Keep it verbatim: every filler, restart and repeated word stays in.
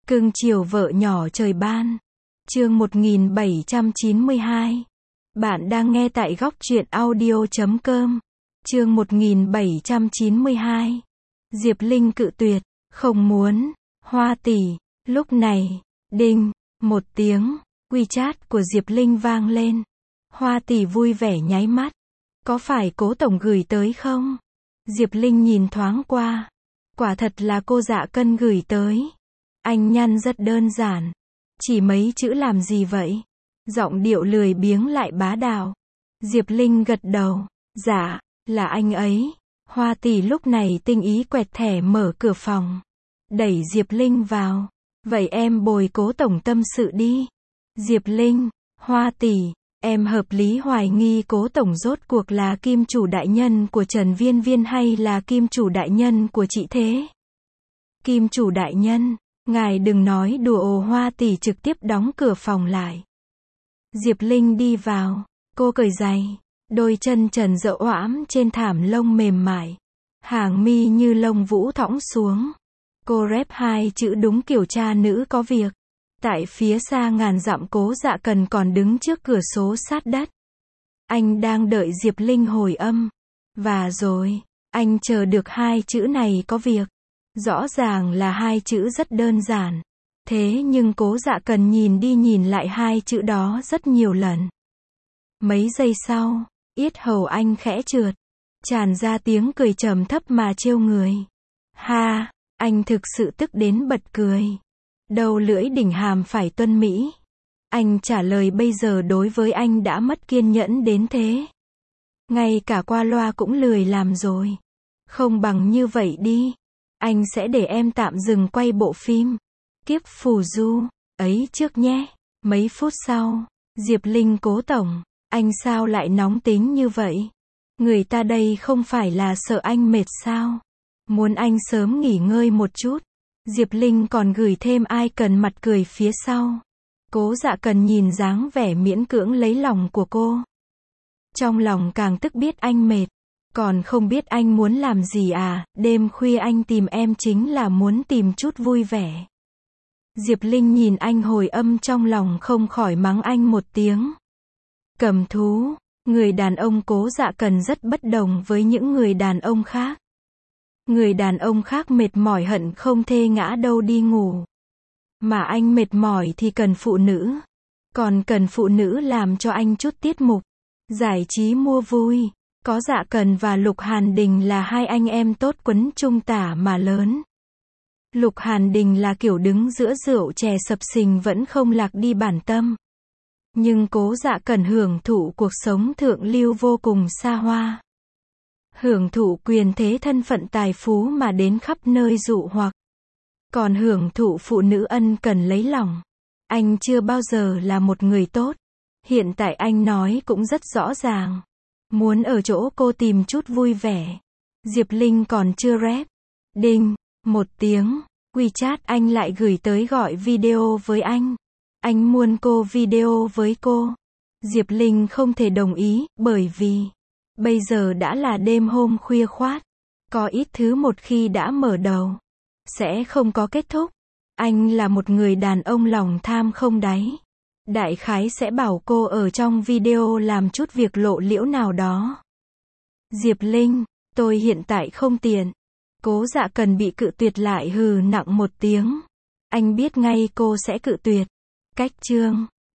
Cưng chiều vợ nhỏ trời ban. Chương một nghìn bảy trăm chín mươi hai. Bạn đang nghe tại góc truyện audio chấm com. Chương một nghìn bảy trăm chín mươi hai. Diệp Linh cự tuyệt, không muốn. Hoa tỷ. Lúc này, đinh, một tiếng, WeChat của Diệp Linh vang lên. Hoa tỷ vui vẻ nháy mắt. Có phải Cố tổng gửi tới không? Diệp Linh nhìn thoáng qua. Quả thật là cô Dạ Cân gửi tới. Anh nhăn rất đơn giản. Chỉ mấy chữ làm gì vậy? Giọng điệu lười biếng lại bá đạo. Diệp Linh gật đầu. Dạ, là anh ấy. Hoa tỷ lúc này tinh ý quẹt thẻ mở cửa phòng. Đẩy Diệp Linh vào. Vậy em bồi Cố tổng tâm sự đi. Diệp Linh, Hoa tỷ, em hợp lý hoài nghi Cố tổng rốt cuộc là kim chủ đại nhân của Trần Viên Viên hay là kim chủ đại nhân của chị thế? Kim chủ đại nhân, ngài đừng nói đùa. Ồ. Hoa tỷ trực tiếp đóng cửa phòng lại. Diệp Linh đi vào, cô cởi giày, đôi chân trần rộng oãm trên thảm lông mềm mại, hàng mi như lông vũ thõng xuống. Cô rép hai chữ đúng kiểu cha nữ có việc. Tại phía xa ngàn dặm Cố Dạ Cần còn đứng trước cửa sổ sát đất. Anh đang đợi Diệp Linh hồi âm. Và rồi, anh chờ được hai chữ này có việc. Rõ ràng là hai chữ rất đơn giản. Thế nhưng Cố Dạ Cần nhìn đi nhìn lại hai chữ đó rất nhiều lần. Mấy giây sau, yết hầu anh khẽ trượt. Tràn ra tiếng cười trầm thấp mà trêu người. Ha, anh thực sự tức đến bật cười. Đầu lưỡi đỉnh hàm phải tuân mỹ. Anh trả lời bây giờ đối với anh đã mất kiên nhẫn đến thế. Ngay cả qua loa cũng lười làm rồi. Không bằng như vậy đi. Anh sẽ để em tạm dừng quay bộ phim Kiếp Phù Du ấy trước nhé. Mấy phút sau, Diệp Linh. Cố tổng, anh sao lại nóng tính như vậy? Người ta đây không phải là sợ anh mệt sao? Muốn anh sớm nghỉ ngơi một chút. Diệp Linh còn gửi thêm ai cần mặt cười phía sau. Cố Dạ Cần nhìn dáng vẻ miễn cưỡng lấy lòng của cô. Trong lòng càng tức biết anh mệt. Còn không biết anh muốn làm gì à? Đêm khuya anh tìm em chính là muốn tìm chút vui vẻ. Diệp Linh nhìn anh hồi âm trong lòng không khỏi mắng anh một tiếng. Cầm thú. Người đàn ông Cố Dạ Cần rất bất đồng với những người đàn ông khác. Người đàn ông khác mệt mỏi hận không thê ngã đâu đi ngủ. Mà anh mệt mỏi thì cần phụ nữ. Còn cần phụ nữ làm cho anh chút tiết mục. Giải trí mua vui. Có Dạ Cần và Lục Hàn Đình là hai anh em tốt quấn chung tả mà lớn. Lục Hàn Đình là kiểu đứng giữa rượu chè sập sình vẫn không lạc đi bản tâm. Nhưng Cố Dạ Cần hưởng thụ cuộc sống thượng lưu vô cùng xa hoa. Hưởng thụ quyền thế thân phận tài phú mà đến khắp nơi dụ hoặc. Còn hưởng thụ phụ nữ ân cần lấy lòng. Anh chưa bao giờ là một người tốt. Hiện tại anh nói cũng rất rõ ràng. Muốn ở chỗ cô tìm chút vui vẻ. Diệp Linh còn chưa rep. Đinh, một tiếng, WeChat anh lại gửi tới gọi video với anh. Anh muốn cô video với cô. Diệp Linh không thể đồng ý, bởi vì bây giờ đã là đêm hôm khuya khoát. Có ít thứ một khi đã mở đầu, sẽ không có kết thúc. Anh là một người đàn ông lòng tham không đáy. Đại khái sẽ bảo cô ở trong video làm chút việc lộ liễu nào đó. Diệp Linh, tôi hiện tại không tiện. Cố Dạ Cần bị cự tuyệt lại hừ nặng một tiếng. Anh biết ngay cô sẽ cự tuyệt. Cách chương